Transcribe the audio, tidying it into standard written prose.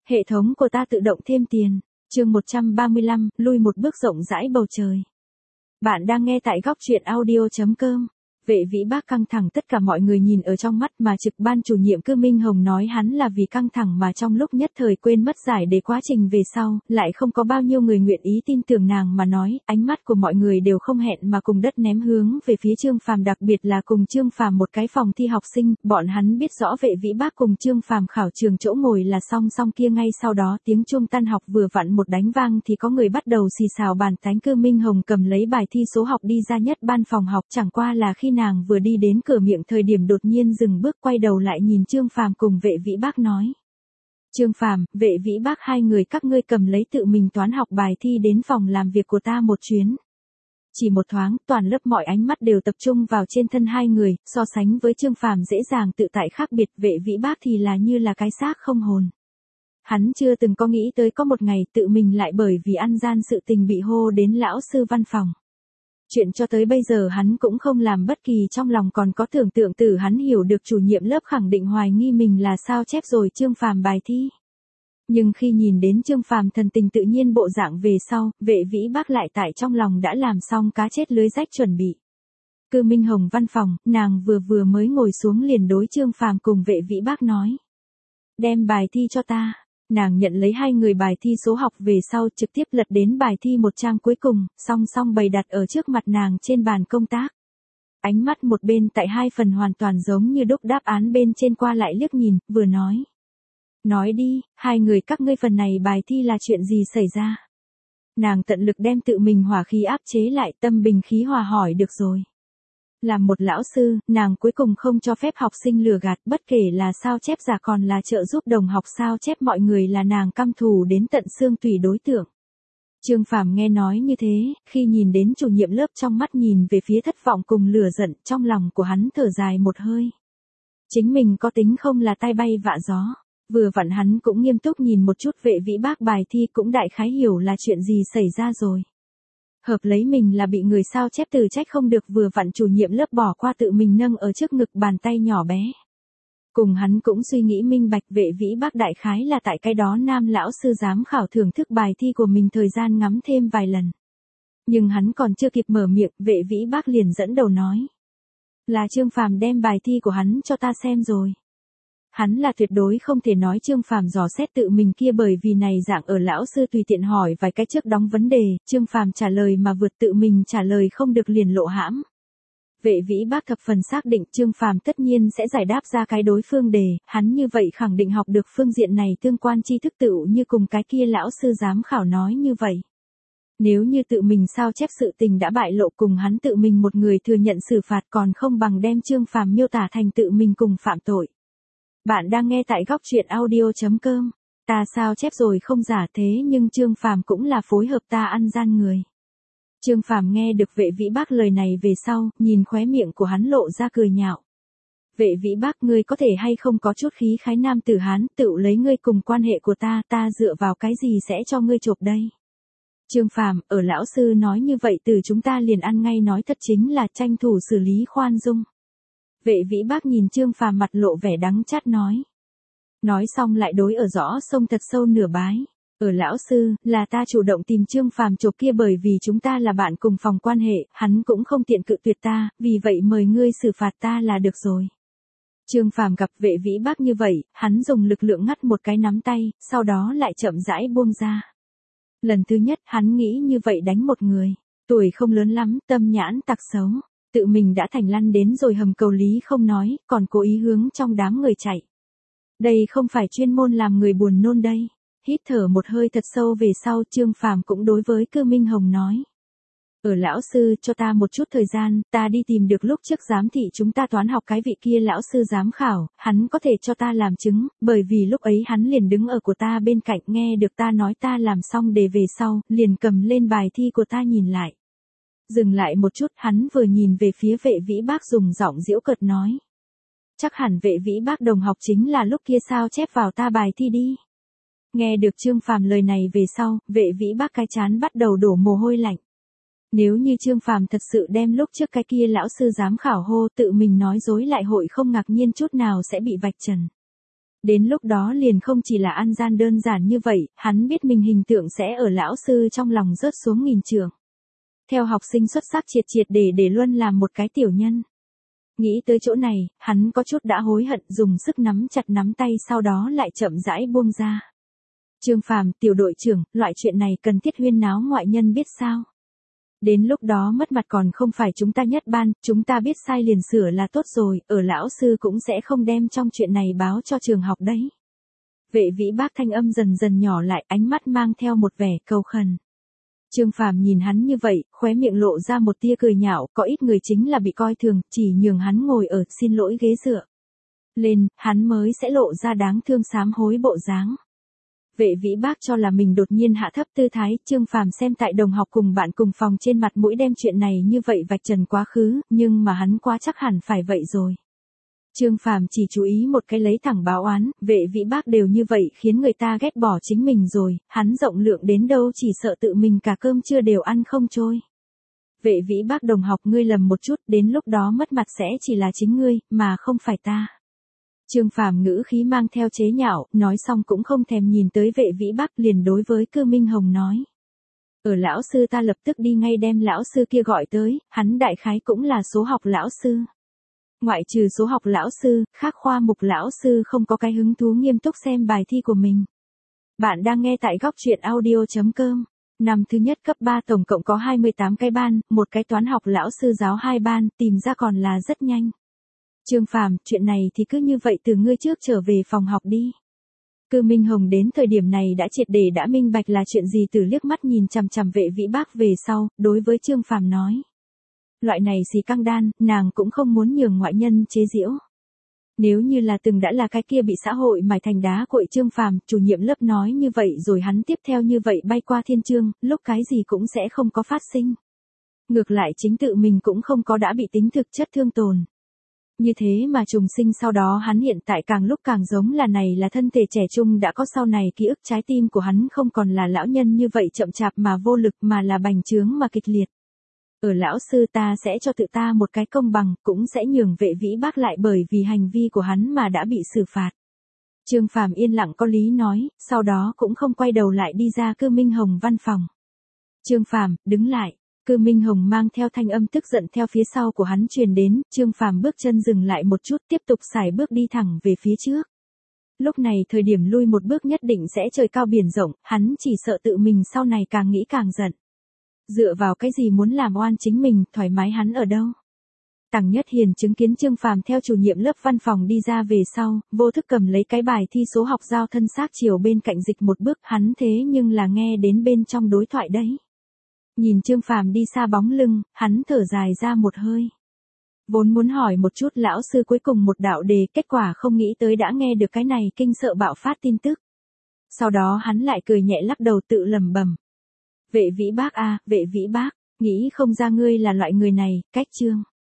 Hệ thống của ta tự động thêm tiền. Chương 135, lui một bước rộng rãi bầu trời. Bạn đang nghe tại góc truyện audio.com. Vệ Vĩ Bác căng thẳng, tất cả mọi người nhìn ở trong mắt, mà trực ban chủ nhiệm Cư Minh Hồng nói hắn là vì căng thẳng mà trong lúc nhất thời quên mất giải để quá trình về sau, lại không có bao nhiêu người nguyện ý tin tưởng nàng mà nói, ánh mắt của mọi người đều không hẹn mà cùng đất ném hướng về phía Trương Phàm, đặc biệt là cùng Trương Phàm một cái phòng thi học sinh, bọn hắn biết rõ Vệ Vĩ Bác cùng Trương Phàm khảo trường chỗ ngồi là song song kia, ngay sau đó tiếng chuông tan học vừa vặn một đánh vang thì có người bắt đầu xì xào bàn tán. Cư Minh Hồng cầm lấy bài thi số học đi ra nhất ban phòng học, chẳng qua là khi nàng vừa đi đến cửa miệng thời điểm đột nhiên dừng bước, quay đầu lại nhìn Trương Phàm cùng Vệ Vĩ Bác nói. Trương Phàm, Vệ Vĩ Bác, hai người các ngươi cầm lấy tự mình toán học bài thi đến phòng làm việc của ta một chuyến. Chỉ một thoáng, toàn lớp mọi ánh mắt đều tập trung vào trên thân hai người, so sánh với Trương Phàm dễ dàng tự tại khác biệt, Vệ Vĩ Bác thì là như là cái xác không hồn. Hắn chưa từng có nghĩ tới có một ngày tự mình lại bởi vì ăn gian sự tình bị hô đến lão sư văn phòng. Chuyện cho tới bây giờ hắn cũng không làm bất kỳ, trong lòng còn có tưởng tượng từ hắn hiểu được chủ nhiệm lớp khẳng định hoài nghi mình là sao chép rồi Trương Phàm bài thi. Nhưng khi nhìn đến Trương Phàm thần tình tự nhiên bộ dạng về sau, Vệ Vĩ Bác lại tại trong lòng đã làm xong cá chết lưới rách chuẩn bị. Cư Minh Hồng văn phòng, nàng vừa mới ngồi xuống liền đối Trương Phàm cùng Vệ Vĩ Bác nói. Đem bài thi cho ta. Nàng nhận lấy hai người bài thi số học về sau, trực tiếp lật đến bài thi một trang cuối cùng, song song bày đặt ở trước mặt nàng trên bàn công tác. Ánh mắt một bên tại hai phần hoàn toàn giống như đúc đáp án bên trên qua lại liếc nhìn, vừa nói. Nói đi, hai người các ngươi phần này bài thi là chuyện gì xảy ra? Nàng tận lực đem tự mình hỏa khí áp chế lại, tâm bình khí hòa hỏi được rồi. Làm một lão sư, nàng cuối cùng không cho phép học sinh lừa gạt, bất kể là sao chép giả còn là trợ giúp đồng học sao chép, mọi người là nàng căm thù đến tận xương tủy đối tượng. Trương Phàm nghe nói như thế, khi nhìn đến chủ nhiệm lớp trong mắt nhìn về phía thất vọng cùng lửa giận, trong lòng của hắn thở dài một hơi. Chính mình có tính không là tai bay vạ gió. Vừa vặn hắn cũng nghiêm túc nhìn một chút Vệ Vĩ Bác bài thi, cũng đại khái hiểu là chuyện gì xảy ra rồi. Hợp lấy mình là bị người sao chép từ trách không được, vừa vặn chủ nhiệm lớp bỏ qua tự mình nâng ở trước ngực bàn tay nhỏ bé. Cùng hắn cũng suy nghĩ minh bạch, Vệ Vĩ Bác đại khái là tại cái đó nam lão sư giám khảo thưởng thức bài thi của mình thời gian ngắm thêm vài lần. Nhưng hắn còn chưa kịp mở miệng, Vệ Vĩ Bác liền dẫn đầu nói. Là Trương Phàm đem bài thi của hắn cho ta xem rồi. Hắn là tuyệt đối không thể nói Trương Phàm dò xét tự mình kia, bởi vì này dạng ở lão sư tùy tiện hỏi vài cái trước đóng vấn đề, Trương Phàm trả lời mà vượt tự mình trả lời không được liền lộ hãm. Vệ Vĩ Bác thập phần xác định Trương Phàm tất nhiên sẽ giải đáp ra cái đối phương đề, hắn như vậy khẳng định học được phương diện này tương quan tri thức tựu như cùng cái kia lão sư giám khảo nói như vậy. Nếu như tự mình sao chép sự tình đã bại lộ, cùng hắn tự mình một người thừa nhận xử phạt, còn không bằng đem Trương Phàm miêu tả thành tự mình cùng phạm tội. Bạn đang nghe tại góc truyện audio.com. Ta sao chép rồi không giả, thế nhưng Trương Phàm cũng là phối hợp ta ăn gian người. Trương Phàm nghe được Vệ Vĩ Bác lời này về sau, nhìn khóe miệng của hắn lộ ra cười nhạo. Vệ Vĩ Bác, ngươi có thể hay không có chút khí khái nam tử Hán, tự lấy ngươi cùng quan hệ của ta dựa vào cái gì sẽ cho ngươi chộp đây? Trương Phàm, ở lão sư nói như vậy từ chúng ta liền ăn ngay, nói thật chính là tranh thủ xử lý khoan dung. Vệ Vĩ Bác nhìn Trương Phàm mặt lộ vẻ đắng chát nói. Nói xong lại đối ở rõ sông thật sâu nửa bái. Ở lão sư, là ta chủ động tìm Trương Phàm chộp kia, bởi vì chúng ta là bạn cùng phòng quan hệ, hắn cũng không tiện cự tuyệt ta, vì vậy mời ngươi xử phạt ta là được rồi. Trương Phàm gặp Vệ Vĩ Bác như vậy, hắn dùng lực lượng ngắt một cái nắm tay, sau đó lại chậm rãi buông ra. Lần thứ nhất hắn nghĩ như vậy đánh một người, tuổi không lớn lắm, tâm nhãn tặc xấu. Tự mình đã thành lăn đến rồi hầm cầu lý không nói, còn cố ý hướng trong đám người chạy. Đây không phải chuyên môn làm người buồn nôn đây. Hít thở một hơi thật sâu về sau, Trương Phàm cũng đối với Cư Minh Hồng nói. Ở lão sư, cho ta một chút thời gian, ta đi tìm được lúc trước giám thị chúng ta toán học cái vị kia lão sư giám khảo, hắn có thể cho ta làm chứng, bởi vì lúc ấy hắn liền đứng ở của ta bên cạnh, nghe được ta nói ta làm xong đề về sau, liền cầm lên bài thi của ta nhìn lại. Dừng lại một chút, hắn vừa nhìn về phía Vệ Vĩ Bác dùng giọng giễu cợt nói. Chắc hẳn Vệ Vĩ Bác đồng học chính là lúc kia sao chép vào ta bài thi đi. Nghe được Trương Phàm lời này về sau, Vệ Vĩ Bác cái trán bắt đầu đổ mồ hôi lạnh. Nếu như Trương Phàm thật sự đem lúc trước cái kia lão sư giám khảo hô, tự mình nói dối lại hội không ngạc nhiên chút nào sẽ bị vạch trần. Đến lúc đó liền không chỉ là ăn gian đơn giản như vậy, hắn biết mình hình tượng sẽ ở lão sư trong lòng rớt xuống nghìn trượng. Theo học sinh xuất sắc triệt triệt để luôn làm một cái tiểu nhân. Nghĩ tới chỗ này, hắn có chút đã hối hận, dùng sức nắm chặt nắm tay, sau đó lại chậm rãi buông ra. Trương Phàm, tiểu đội trưởng, loại chuyện này cần thiết huyên náo ngoại nhân biết sao? Đến lúc đó mất mặt còn không phải chúng ta nhất ban, chúng ta biết sai liền sửa là tốt rồi, ở lão sư cũng sẽ không đem trong chuyện này báo cho trường học đấy. Vệ Vĩ Bác thanh âm dần dần nhỏ lại, ánh mắt mang theo một vẻ cầu khẩn. Trương Phàm nhìn hắn như vậy, khóe miệng lộ ra một tia cười nhạo, có ít người chính là bị coi thường, chỉ nhường hắn ngồi ở xin lỗi ghế dựa lên, hắn mới sẽ lộ ra đáng thương sám hối bộ dáng. Vệ Vĩ Bác cho là mình đột nhiên hạ thấp tư thái, Trương Phàm xem tại đồng học cùng bạn cùng phòng trên mặt mũi đem chuyện này như vậy vạch trần quá khứ, nhưng mà hắn quá chắc hẳn phải vậy rồi. Trương Phàm chỉ chú ý một cái lấy thẳng báo oán, Vệ Vĩ Bác đều như vậy khiến người ta ghét bỏ chính mình rồi, hắn rộng lượng đến đâu chỉ sợ tự mình cả cơm trưa đều ăn không trôi. Vệ Vĩ Bác đồng học, ngươi lầm một chút, đến lúc đó mất mặt sẽ chỉ là chính ngươi, mà không phải ta. Trương Phàm ngữ khí mang theo chế nhạo, nói xong cũng không thèm nhìn tới Vệ Vĩ Bác, liền đối với Cư Minh Hồng nói. Ở lão sư, ta lập tức đi ngay đem lão sư kia gọi tới, hắn đại khái cũng là số học lão sư. Ngoại trừ số học lão sư, khác khoa mục lão sư không có cái hứng thú nghiêm túc xem bài thi của mình. Bạn đang nghe tại góc truyện audio.com. Năm thứ nhất cấp 3 tổng cộng có 28 cái ban, một cái toán học lão sư giáo 2 ban, tìm ra còn là rất nhanh. Trương Phàm, chuyện này thì cứ như vậy từ ngươi trước trở về phòng học đi. Cư Minh Hồng đến thời điểm này đã triệt để đã minh bạch là chuyện gì, từ liếc mắt nhìn chằm chằm Vệ Vĩ Bác về sau, đối với Trương Phàm nói. Loại này xì căng đan, nàng cũng không muốn nhường ngoại nhân chế giễu. Nếu như là từng đã là cái kia bị xã hội mài thành đá cội Trương Phàm, chủ nhiệm lớp nói như vậy rồi hắn tiếp theo như vậy bay qua thiên chương, lúc cái gì cũng sẽ không có phát sinh. Ngược lại chính tự mình cũng không có đã bị tính thực chất thương tổn. Như thế mà trùng sinh sau đó hắn hiện tại càng lúc càng giống là này là thân thể trẻ trung đã có sau này ký ức, trái tim của hắn không còn là lão nhân như vậy chậm chạp mà vô lực mà là bành trướng mà kịch liệt. Ở lão sư, ta sẽ cho tự ta một cái công bằng, cũng sẽ nhường Vệ Vĩ Bác lại bởi vì hành vi của hắn mà đã bị xử phạt. Trương Phàm yên lặng có lý nói, sau đó cũng không quay đầu lại đi ra Cư Minh Hồng văn phòng. Trương Phàm, đứng lại. Cư Minh Hồng mang theo thanh âm tức giận theo phía sau của hắn truyền đến, Trương Phàm bước chân dừng lại một chút, tiếp tục sải bước đi thẳng về phía trước. Lúc này thời điểm lui một bước nhất định sẽ trời cao biển rộng, hắn chỉ sợ tự mình sau này càng nghĩ càng giận. Dựa vào cái gì muốn làm oan chính mình, thoải mái hắn ở đâu? Tằng Nhất Hiền chứng kiến Trương Phàm theo chủ nhiệm lớp văn phòng đi ra về sau, vô thức cầm lấy cái bài thi số học giao thân xác chiều bên cạnh dịch một bước, hắn thế nhưng là nghe đến bên trong đối thoại đấy. Nhìn Trương Phàm đi xa bóng lưng, hắn thở dài ra một hơi. Vốn muốn hỏi một chút lão sư cuối cùng một đạo đề, kết quả không nghĩ tới đã nghe được cái này kinh sợ bạo phát tin tức. Sau đó hắn lại cười nhẹ lắc đầu tự lẩm bẩm. Vệ Vĩ Bác a, Vệ Vĩ Bác, nghĩ không ra ngươi là loại người này, cách Trương